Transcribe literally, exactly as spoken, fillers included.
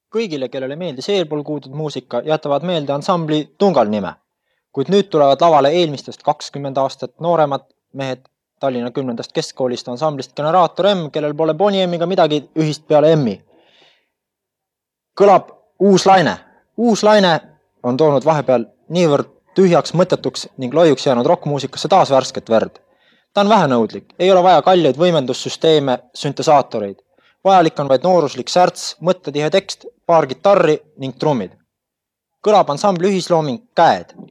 Kõigile, kellele meeldis eelpool kuuldud muusika, jätavad meelde ansambli Tungal nime, kuid nüüd tulevad lavale eelmistest kakskümmend aastat nooremad mehed Tallinna kümnendast keskkoolist ansamblist Generaator M, kellel pole Boni M-iga midagi ühist peale M-i. Kõlab uus laine. Uus laine on toonud vahepeal niivõrd tühjaks, mõttetuks ning loiuks jäänud rockmuusikasse taas värsket verd. Ta on vähenõudlik, ei ole vaja kalleid võimendussüsteeme, syntesaatoreid. Vajalik on vaid nooruslik särts, mõttetihe tekst, paar gitarri ning trummid. Kõlab ansambli ühislooming Käed.